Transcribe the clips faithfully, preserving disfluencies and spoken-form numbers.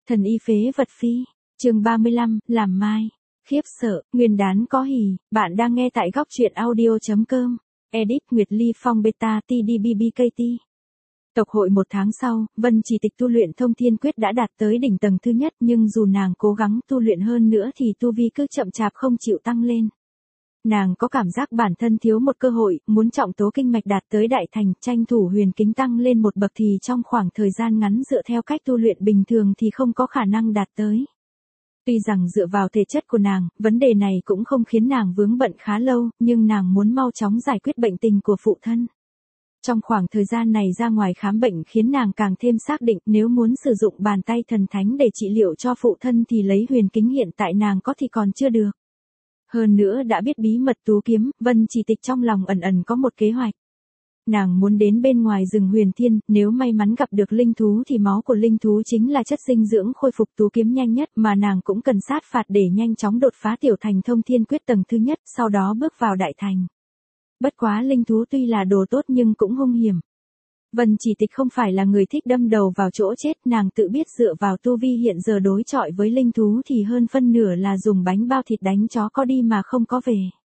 Thần y phế vật phi, chương ba mươi lăm, làm mai, khiếp sợ, nguyên đán có hỉ, bạn đang nghe tại góc truyện audio chấm com, edit Nguyệt Ly Phong beta tê đê bê bê ca tê. Tộc hội một tháng sau, Vân Chỉ Tịch tu luyện thông thiên quyết đã đạt tới đỉnh tầng thứ nhất, nhưng dù nàng cố gắng tu luyện hơn nữa thì tu vi cứ chậm chạp không chịu tăng lên. Nàng có cảm giác bản thân thiếu một cơ hội, muốn trọng tố kinh mạch đạt tới đại thành, tranh thủ huyền kính tăng lên một bậc thì trong khoảng thời gian ngắn dựa theo cách tu luyện bình thường thì không có khả năng đạt tới. Tuy rằng dựa vào thể chất của nàng, vấn đề này cũng không khiến nàng vướng bận khá lâu, nhưng nàng muốn mau chóng giải quyết bệnh tình của phụ thân. Trong khoảng thời gian này ra ngoài khám bệnh khiến nàng càng thêm xác định nếu muốn sử dụng bàn tay thần thánh để trị liệu cho phụ thân thì lấy huyền kính hiện tại nàng có thì còn chưa được. Hơn nữa đã biết bí mật tú kiếm, Vân Chỉ Tịch trong lòng ẩn ẩn có một kế hoạch. Nàng muốn đến bên ngoài rừng huyền thiên, nếu may mắn gặp được linh thú thì máu của linh thú chính là chất dinh dưỡng khôi phục tú kiếm nhanh nhất mà nàng cũng cần sát phạt để nhanh chóng đột phá tiểu thành thông thiên quyết tầng thứ nhất, sau đó bước vào đại thành. Bất quá linh thú tuy là đồ tốt nhưng cũng hung hiểm. Vân Chỉ Tịch không phải là người thích đâm đầu vào chỗ chết, nàng tự biết dựa vào tu vi hiện giờ đối chọi với linh thú thì hơn phân nửa là dùng bánh bao thịt đánh chó có đi mà không có về.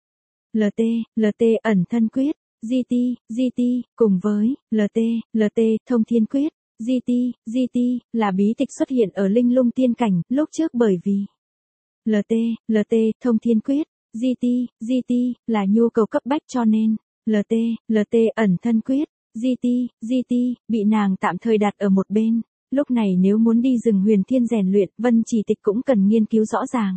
lờ tê, lờ tê ẩn thân quyết, giê tê, giê tê, cùng với lờ tê, lờ tê thông thiên quyết, giê tê, giê tê là bí tịch xuất hiện ở linh lung tiên cảnh, lúc trước bởi vì lờ tê, lờ tê thông thiên quyết, giê tê, giê tê là nhu cầu cấp bách cho nên lờ tê, lờ tê ẩn thân quyết, giê tê, giê tê bị nàng tạm thời đặt ở một bên. Lúc này nếu muốn đi rừng huyền thiên rèn luyện, Vân Chỉ Tịch cũng cần nghiên cứu rõ ràng.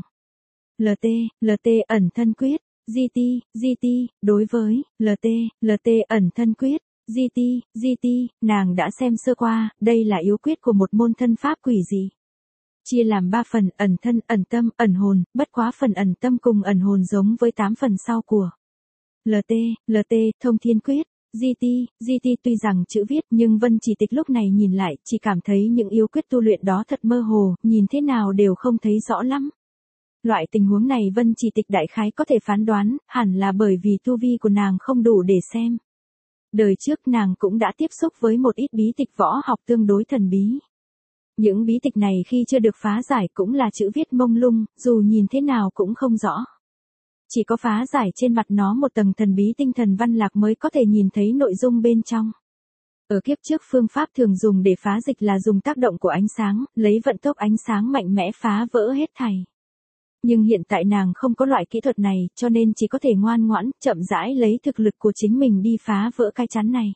lờ tê, lờ tê ẩn thân quyết, giê tê, giê tê, đối với lờ tê, lờ tê ẩn thân quyết, giê tê, giê tê, nàng đã xem sơ qua, đây là yếu quyết của một môn thân pháp quỷ dị. Chia làm ba phần, ẩn thân, ẩn tâm, ẩn hồn, bất quá phần ẩn tâm cùng ẩn hồn giống với tám phần sau của lờ tê, lờ tê thông thiên quyết. giê tê, giê tê tuy rằng chữ viết nhưng Vân Chỉ Tịch lúc này nhìn lại chỉ cảm thấy những yếu quyết tu luyện đó thật mơ hồ, nhìn thế nào đều không thấy rõ lắm. Loại tình huống này Vân Chỉ Tịch đại khái có thể phán đoán, hẳn là bởi vì tu vi của nàng không đủ để xem. Đời trước nàng cũng đã tiếp xúc với một ít bí tịch võ học tương đối thần bí. Những bí tịch này khi chưa được phá giải cũng là chữ viết mông lung, dù nhìn thế nào cũng không rõ. Chỉ có phá giải trên mặt nó một tầng thần bí tinh thần văn lạc mới có thể nhìn thấy nội dung bên trong. Ở kiếp trước phương pháp thường dùng để phá dịch là dùng tác động của ánh sáng, lấy vận tốc ánh sáng mạnh mẽ phá vỡ hết thảy. Nhưng hiện tại nàng không có loại kỹ thuật này, cho nên chỉ có thể ngoan ngoãn, chậm rãi lấy thực lực của chính mình đi phá vỡ cái chắn này.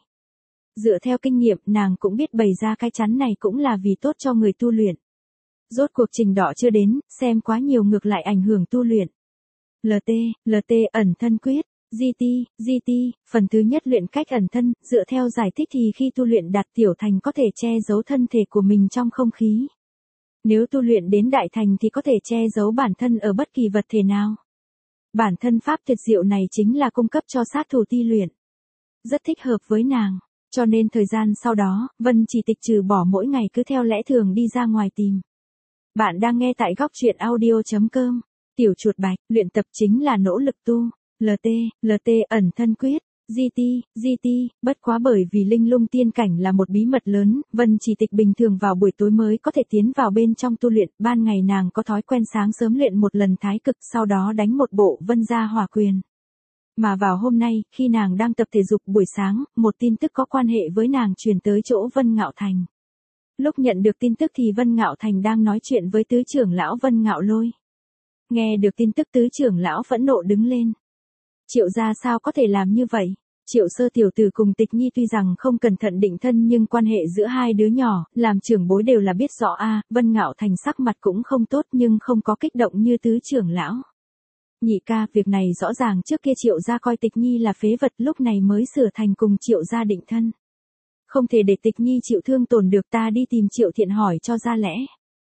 Dựa theo kinh nghiệm, nàng cũng biết bày ra cái chắn này cũng là vì tốt cho người tu luyện. Rốt cuộc trình độ chưa đến, xem quá nhiều ngược lại ảnh hưởng tu luyện. lờ tê, lờ tê ẩn thân quyết, giê tê, giê tê, phần thứ nhất luyện cách ẩn thân, dựa theo giải thích thì khi tu luyện đạt tiểu thành có thể che giấu thân thể của mình trong không khí. Nếu tu luyện đến đại thành thì có thể che giấu bản thân ở bất kỳ vật thể nào. Bản thân pháp tuyệt diệu này chính là cung cấp cho sát thủ ti luyện. Rất thích hợp với nàng, cho nên thời gian sau đó, Vân Chỉ Tịch trừ bỏ mỗi ngày cứ theo lẽ thường đi ra ngoài tìm. Bạn đang nghe tại góc truyện audio chấm com. Tiểu chuột bạch, luyện tập chính là nỗ lực tu, lờ tê, lờ tê ẩn thân quyết, giê tê, giê tê, bất quá bởi vì linh lung tiên cảnh là một bí mật lớn, Vân Chỉ Tịch bình thường vào buổi tối mới có thể tiến vào bên trong tu luyện, ban ngày nàng có thói quen sáng sớm luyện một lần thái cực sau đó đánh một bộ vân gia hỏa quyền. Mà vào hôm nay, khi nàng đang tập thể dục buổi sáng, một tin tức có quan hệ với nàng truyền tới chỗ Vân Ngạo Thành. Lúc nhận được tin tức thì Vân Ngạo Thành đang nói chuyện với tứ trưởng lão Vân Ngạo Lôi. Nghe được tin tức tứ trưởng lão phẫn nộ đứng lên. Triệu gia sao có thể làm như vậy? Triệu sơ tiểu tử cùng Tịch Nhi tuy rằng không cẩn thận định thân nhưng quan hệ giữa hai đứa nhỏ, làm trưởng bối đều là biết rõ a. Vân Ngạo Thành sắc mặt cũng không tốt nhưng không có kích động như tứ trưởng lão. Nhị ca, việc này rõ ràng trước kia Triệu gia coi Tịch Nhi là phế vật, lúc này mới sửa thành cùng Triệu gia định thân. Không thể để Tịch Nhi chịu thương tổn được, ta đi tìm Triệu Thiện hỏi cho ra lẽ.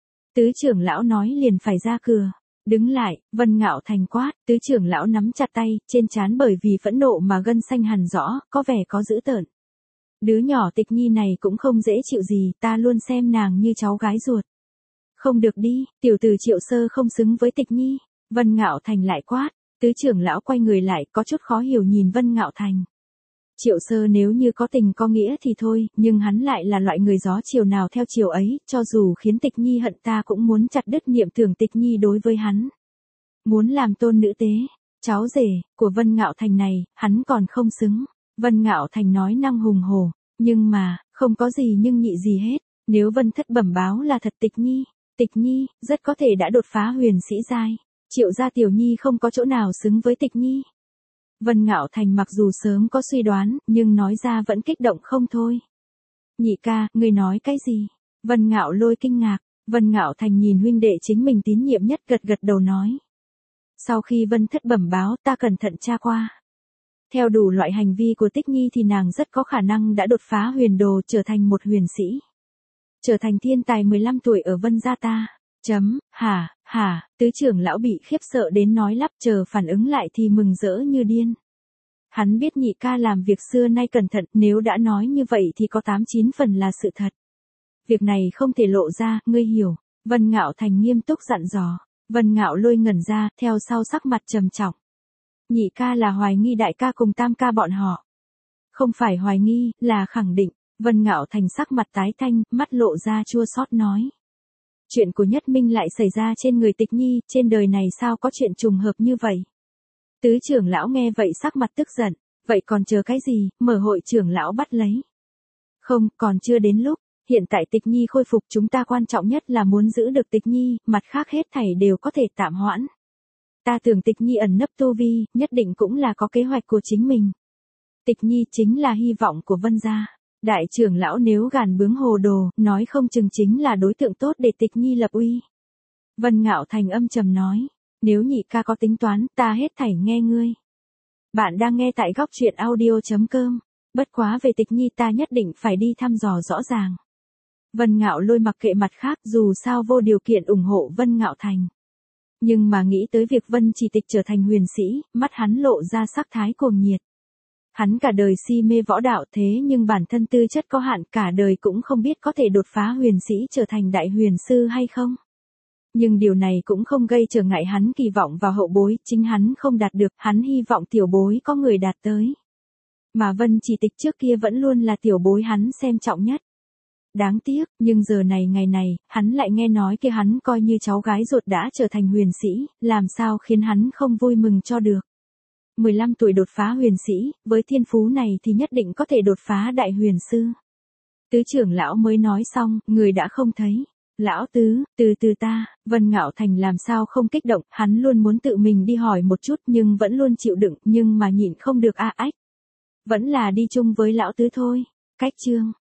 Tứ trưởng lão nói liền phải ra cửa. Đứng lại, Vân Ngạo Thành quát, tứ trưởng lão nắm chặt tay, trên trán bởi vì phẫn nộ mà gân xanh hằn rõ, có vẻ có dữ tợn. Đứa nhỏ Tịch Nhi này cũng không dễ chịu gì, ta luôn xem nàng như cháu gái ruột. Không được đi, tiểu tử Triệu sơ không xứng với Tịch Nhi. Vân Ngạo Thành lại quát, tứ trưởng lão quay người lại có chút khó hiểu nhìn Vân Ngạo Thành. Triệu Sơ nếu như có tình có nghĩa thì thôi, nhưng hắn lại là loại người gió chiều nào theo chiều ấy, cho dù khiến Tịch Nhi hận ta cũng muốn chặt đứt niệm tưởng Tịch Nhi đối với hắn. Muốn làm tôn nữ tế, cháu rể, của Vân Ngạo Thành này, hắn còn không xứng. Vân Ngạo Thành nói năng hùng hổ, nhưng mà, không có gì nhưng nhị gì hết, nếu Vân Thất bẩm báo là thật Tịch Nhi, Tịch Nhi, rất có thể đã đột phá huyền sĩ giai, Triệu gia tiểu nhi không có chỗ nào xứng với Tịch Nhi. Vân Ngạo Thành mặc dù sớm có suy đoán, nhưng nói ra vẫn kích động không thôi. Nhị ca, ngươi nói cái gì? Vân Ngạo Lôi kinh ngạc, Vân Ngạo Thành nhìn huynh đệ chính mình tín nhiệm nhất gật gật đầu nói. Sau khi Vân Thất bẩm báo ta cẩn thận tra qua. Theo đủ loại hành vi của Tích Nhi thì nàng rất có khả năng đã đột phá huyền đồ trở thành một huyền sĩ. Trở thành thiên tài mười lăm tuổi ở Vân gia ta. Chấm, hả, hả, tứ trưởng lão bị khiếp sợ đến nói lắp chờ phản ứng lại thì mừng rỡ như điên. Hắn biết nhị ca làm việc xưa nay cẩn thận, nếu đã nói như vậy thì có tám chín phần là sự thật. Việc này không thể lộ ra, ngươi hiểu. Vân Ngạo Thành nghiêm túc dặn dò. Vân Ngạo Lôi ngẩn ra, theo sau sắc mặt trầm trọng. Nhị ca là hoài nghi đại ca cùng tam ca bọn họ. Không phải hoài nghi, là khẳng định. Vân Ngạo Thành sắc mặt tái thanh, mắt lộ ra chua xót nói. Chuyện của Nhất Minh lại xảy ra trên người Tịch Nhi, trên đời này sao có chuyện trùng hợp như vậy? Tứ trưởng lão nghe vậy sắc mặt tức giận, vậy còn chờ cái gì, mở hội trưởng lão bắt lấy. Không, còn chưa đến lúc, hiện tại Tịch Nhi khôi phục chúng ta quan trọng nhất là muốn giữ được Tịch Nhi, mặt khác hết thảy đều có thể tạm hoãn. Ta tưởng Tịch Nhi ẩn nấp tu vi, nhất định cũng là có kế hoạch của chính mình. Tịch Nhi chính là hy vọng của Vân gia. Đại trưởng lão nếu gàn bướng hồ đồ, nói không chừng chính là đối tượng tốt để Tịch Nhi lập uy. Vân Ngạo Thành âm trầm nói, nếu nhị ca có tính toán, ta hết thảy nghe ngươi. Bạn đang nghe tại góc truyện audio chấm com, bất quá về Tịch Nhi ta nhất định phải đi thăm dò rõ ràng. Vân Ngạo Lôi mặc kệ mặt khác dù sao vô điều kiện ủng hộ Vân Ngạo Thành. Nhưng mà nghĩ tới việc Vân Chỉ Tịch trở thành huyền sĩ, mắt hắn lộ ra sắc thái cuồng nhiệt. Hắn cả đời si mê võ đạo thế nhưng bản thân tư chất có hạn cả đời cũng không biết có thể đột phá huyền sĩ trở thành đại huyền sư hay không. Nhưng điều này cũng không gây trở ngại hắn kỳ vọng vào hậu bối, chính hắn không đạt được, hắn hy vọng tiểu bối có người đạt tới. Mà Vân Chỉ Tịch trước kia vẫn luôn là tiểu bối hắn xem trọng nhất. Đáng tiếc, nhưng giờ này ngày này, hắn lại nghe nói kia hắn coi như cháu gái ruột đã trở thành huyền sĩ, làm sao khiến hắn không vui mừng cho được. mười lăm tuổi đột phá huyền sĩ, với thiên phú này thì nhất định có thể đột phá đại huyền sư. Tứ trưởng lão mới nói xong, người đã không thấy. Lão tứ, từ từ ta, Vân Ngạo Thành làm sao không kích động, hắn luôn muốn tự mình đi hỏi một chút nhưng vẫn luôn chịu đựng, nhưng mà nhịn không được a ách. Vẫn là đi chung với lão tứ thôi. Cách chương.